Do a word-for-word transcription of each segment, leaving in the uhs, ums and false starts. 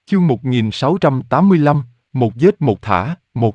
Chương một nghìn sáu trăm tám mươi lăm, một giết một thả, một.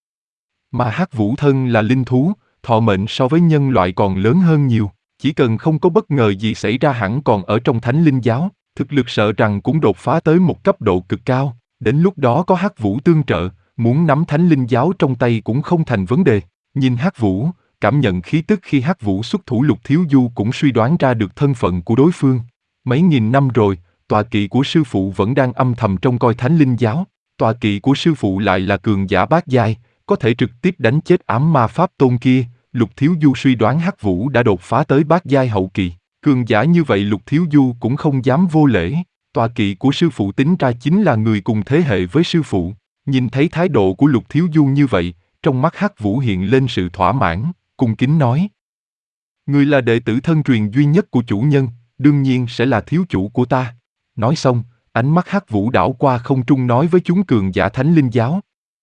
Mà Hắc Vũ thân là linh thú, thọ mệnh so với nhân loại còn lớn hơn nhiều, chỉ cần không có bất ngờ gì xảy ra hẳn còn ở trong Thánh Linh Giáo, thực lực sợ rằng cũng đột phá tới một cấp độ cực cao, đến lúc đó có Hắc Vũ tương trợ, muốn nắm Thánh Linh Giáo trong tay cũng không thành vấn đề. Nhìn Hắc Vũ, cảm nhận khí tức khi Hắc Vũ xuất thủ, Lục Thiếu Du cũng suy đoán ra được thân phận của đối phương. Mấy nghìn năm rồi, tọa kỵ của sư phụ vẫn đang âm thầm trông coi Thánh Linh Giáo. Tọa kỵ của sư phụ lại là cường giả bát giai, có thể trực tiếp đánh chết ám ma pháp tôn kia. Lục Thiếu Du suy đoán Hắc Vũ đã đột phá tới bát giai hậu kỳ. Cường giả như vậy Lục Thiếu Du cũng không dám vô lễ. Tọa kỵ của sư phụ tính ra chính là người cùng thế hệ với sư phụ. Nhìn thấy thái độ của Lục Thiếu Du như vậy, trong mắt Hắc Vũ hiện lên sự thỏa mãn, cung kính nói: Người là đệ tử thân truyền duy nhất của chủ nhân, đương nhiên sẽ là thiếu chủ của ta. Nói xong, ánh mắt Hắc Vũ đảo qua không trung nói với chúng cường giả Thánh Linh Giáo: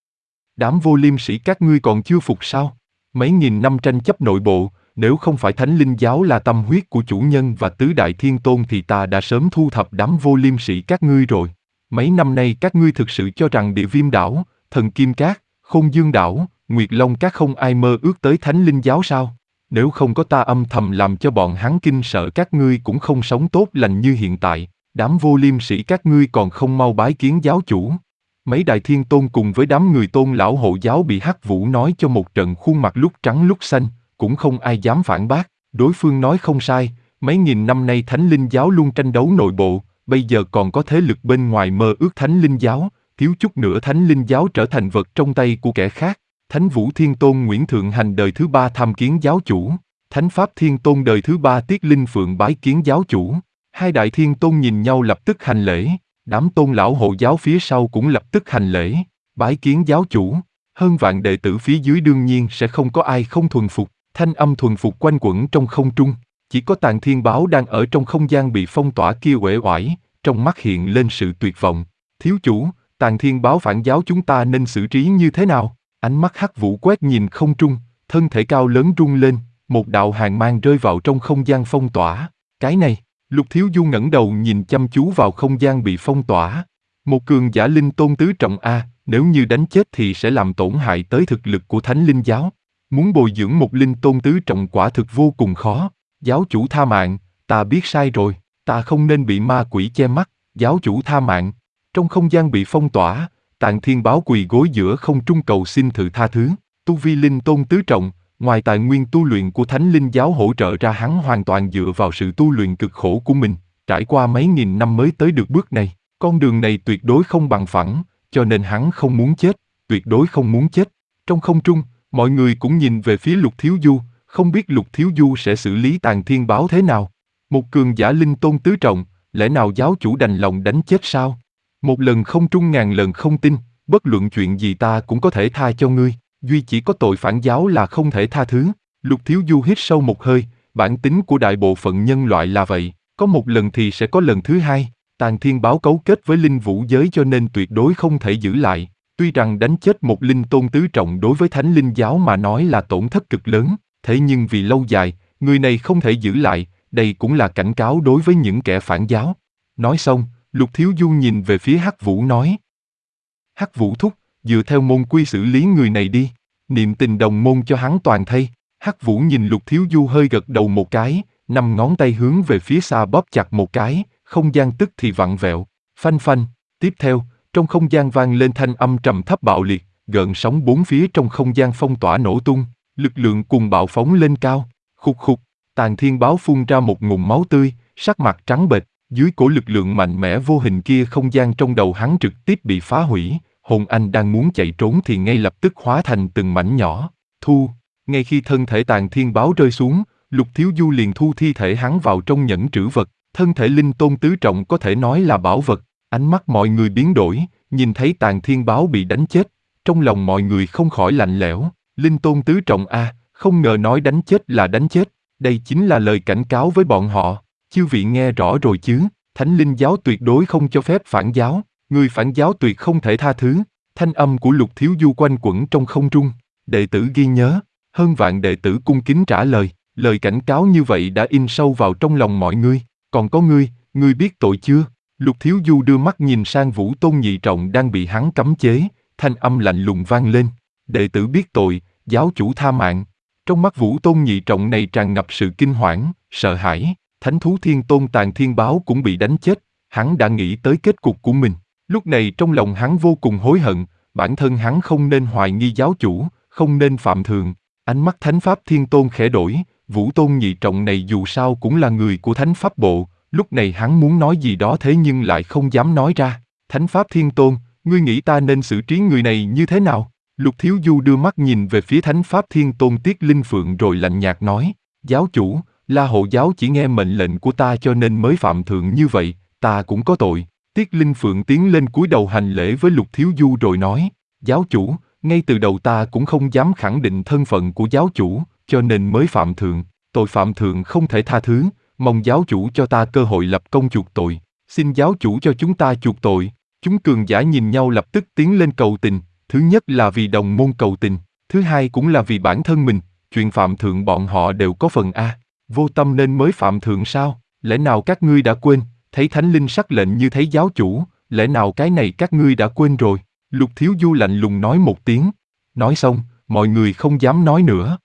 Đám vô liêm sĩ các ngươi còn chưa phục sao? Mấy nghìn năm tranh chấp nội bộ, nếu không phải Thánh Linh Giáo là tâm huyết của chủ nhân và tứ đại thiên tôn thì ta đã sớm thu thập đám vô liêm sĩ các ngươi rồi. Mấy năm nay các ngươi thực sự cho rằng Địa Viêm Đảo, Thần Kim Cát, Khôn Dương Đảo, Nguyệt Long Cát không ai mơ ước tới Thánh Linh Giáo sao? Nếu không có ta âm thầm làm cho bọn hắn kinh sợ, các ngươi cũng không sống tốt lành như hiện tại. Đám vô liêm sĩ các ngươi còn không mau bái kiến giáo chủ. Mấy đại thiên tôn cùng với đám người tôn lão hộ giáo bị Hắc Vũ nói cho một trận, khuôn mặt lúc trắng lúc xanh, cũng không ai dám phản bác. Đối phương nói không sai, mấy nghìn năm nay Thánh Linh Giáo luôn tranh đấu nội bộ, bây giờ còn có thế lực bên ngoài mơ ước Thánh Linh Giáo, thiếu chút nữa Thánh Linh Giáo trở thành vật trong tay của kẻ khác. Thánh Vũ Thiên Tôn Nguyễn Thượng Hành đời thứ ba tham kiến giáo chủ, Thánh Pháp Thiên Tôn đời thứ ba Tiết Linh Phượng bái kiến giáo chủ. Hai đại thiên tôn nhìn nhau lập tức hành lễ, đám tôn lão hộ giáo phía sau cũng lập tức hành lễ, bái kiến giáo chủ. Hơn vạn đệ tử phía dưới đương nhiên sẽ không có ai không thuần phục, thanh âm thuần phục quanh quẩn trong không trung. Chỉ có Tàng Thiên Báo đang ở trong không gian bị phong tỏa kia uể oải, trong mắt hiện lên sự tuyệt vọng. Thiếu chủ, Tàng Thiên Báo phản giáo chúng ta nên xử trí như thế nào? Ánh mắt Hắc Vũ quét nhìn không trung, thân thể cao lớn rung lên, một đạo hàn mang rơi vào trong không gian phong tỏa. Cái này, Lục Thiếu Du ngẩng đầu nhìn chăm chú vào không gian bị phong tỏa. Một cường giả linh tôn tứ trọng A, nếu như đánh chết thì sẽ làm tổn hại tới thực lực của Thánh Linh Giáo. Muốn bồi dưỡng một linh tôn tứ trọng quả thực vô cùng khó. Giáo chủ tha mạng, ta biết sai rồi, ta không nên bị ma quỷ che mắt, giáo chủ tha mạng. Trong không gian bị phong tỏa, Tàng Thiên Báo quỳ gối giữa không trung cầu xin sự tha thứ. Tu vi linh tôn tứ trọng, ngoài tài nguyên tu luyện của Thánh Linh Giáo hỗ trợ ra, hắn hoàn toàn dựa vào sự tu luyện cực khổ của mình, trải qua mấy nghìn năm mới tới được bước này. Con đường này tuyệt đối không bằng phẳng, cho nên hắn không muốn chết, tuyệt đối không muốn chết. Trong không trung, mọi người cũng nhìn về phía Lục Thiếu Du, không biết Lục Thiếu Du sẽ xử lý Tàng Thiên Báo thế nào. Một cường giả linh tôn tứ trọng, lẽ nào giáo chủ đành lòng đánh chết sao? Một lần không trung ngàn lần không tin, bất luận chuyện gì ta cũng có thể tha cho ngươi, duy chỉ có tội phản giáo là không thể tha thứ. Lục Thiếu Du hít sâu một hơi, bản tính của đại bộ phận nhân loại là vậy, có một lần thì sẽ có lần thứ hai. Tàng Thiên Báo cấu kết với linh vũ giới cho nên tuyệt đối không thể giữ lại. Tuy rằng đánh chết một linh tôn tứ trọng đối với Thánh Linh Giáo mà nói là tổn thất cực lớn, thế nhưng vì lâu dài, người này không thể giữ lại, đây cũng là cảnh cáo đối với những kẻ phản giáo. Nói xong, Lục Thiếu Du nhìn về phía Hắc Vũ nói: Hắc Vũ thúc, dựa theo môn quy xử lý người này đi, niệm tình đồng môn cho hắn toàn thây. Hắc Vũ nhìn Lục Thiếu Du hơi gật đầu một cái, năm ngón tay hướng về phía xa bóp chặt một cái, không gian tức thì vặn vẹo, phanh phanh. Tiếp theo, trong không gian vang lên thanh âm trầm thấp bạo liệt, gợn sóng bốn phía trong không gian phong tỏa nổ tung, lực lượng cuồng bạo phóng lên cao. Khục khục, Tàng Thiên Báo phun ra một ngụm máu tươi, sắc mặt trắng bệch. Dưới cổ lực lượng mạnh mẽ vô hình kia, không gian trong đầu hắn trực tiếp bị phá hủy, hồn anh đang muốn chạy trốn thì ngay lập tức hóa thành từng mảnh nhỏ. Thu, ngay khi thân thể Tàng Thiên Báo rơi xuống, Lục Thiếu Du liền thu thi thể hắn vào trong nhẫn trữ vật. Thân thể linh tôn tứ trọng có thể nói là bảo vật. Ánh mắt mọi người biến đổi, nhìn thấy Tàng Thiên Báo bị đánh chết, trong lòng mọi người không khỏi lạnh lẽo. Linh tôn tứ trọng a, không ngờ nói đánh chết là đánh chết, đây chính là lời cảnh cáo với bọn họ. Chư vị nghe rõ rồi chứ, Thánh Linh Giáo tuyệt đối không cho phép phản giáo, người phản giáo tuyệt không thể tha thứ. Thanh âm của Lục Thiếu Du quanh quẩn trong không trung, đệ tử ghi nhớ. Hơn vạn đệ tử cung kính trả lời, lời cảnh cáo như vậy đã in sâu vào trong lòng mọi người. Còn có ngươi, ngươi biết tội chưa? Lục Thiếu Du đưa mắt nhìn sang Vũ Tôn Nhị Trọng đang bị hắn cấm chế, thanh âm lạnh lùng vang lên. Đệ tử biết tội, giáo chủ tha mạng. Trong mắt Vũ Tôn Nhị Trọng này tràn ngập sự kinh hoảng, sợ hãi. Thánh thú Thiên Tôn Tàn Thiên Báo cũng bị đánh chết, hắn đã nghĩ tới kết cục của mình. Lúc này trong lòng hắn vô cùng hối hận, bản thân hắn không nên hoài nghi giáo chủ, không nên phạm thượng. Ánh mắt Thánh Pháp Thiên Tôn khẽ đổi, Vũ Tôn Nhị Trọng này dù sao cũng là người của Thánh Pháp Bộ, lúc này hắn muốn nói gì đó thế nhưng lại không dám nói ra. Thánh Pháp Thiên Tôn, ngươi nghĩ ta nên xử trí người này như thế nào? Lục Thiếu Du đưa mắt nhìn về phía Thánh Pháp Thiên Tôn Tiết Linh Phượng rồi lạnh nhạt nói, giáo chủ, La Hộ giáo chỉ nghe mệnh lệnh của ta cho nên mới phạm thượng như vậy, ta cũng có tội. Tiết Linh Phượng tiến lên cúi đầu hành lễ với Lục Thiếu Du rồi nói, giáo chủ, ngay từ đầu ta cũng không dám khẳng định thân phận của giáo chủ, cho nên mới phạm thượng, tội phạm thượng không thể tha thứ, mong giáo chủ cho ta cơ hội lập công chuộc tội, xin giáo chủ cho chúng ta chuộc tội. Chúng cường giả nhìn nhau lập tức tiến lên cầu tình, thứ nhất là vì đồng môn cầu tình, thứ hai cũng là vì bản thân mình, chuyện phạm thượng bọn họ đều có phần a, vô tâm nên mới phạm thượng sao, lẽ nào các ngươi đã quên, thấy thánh linh sắc lệnh như thấy giáo chủ, lẽ nào cái này các ngươi đã quên rồi? Lục Thiếu Du lạnh lùng nói một tiếng, nói xong, mọi người không dám nói nữa.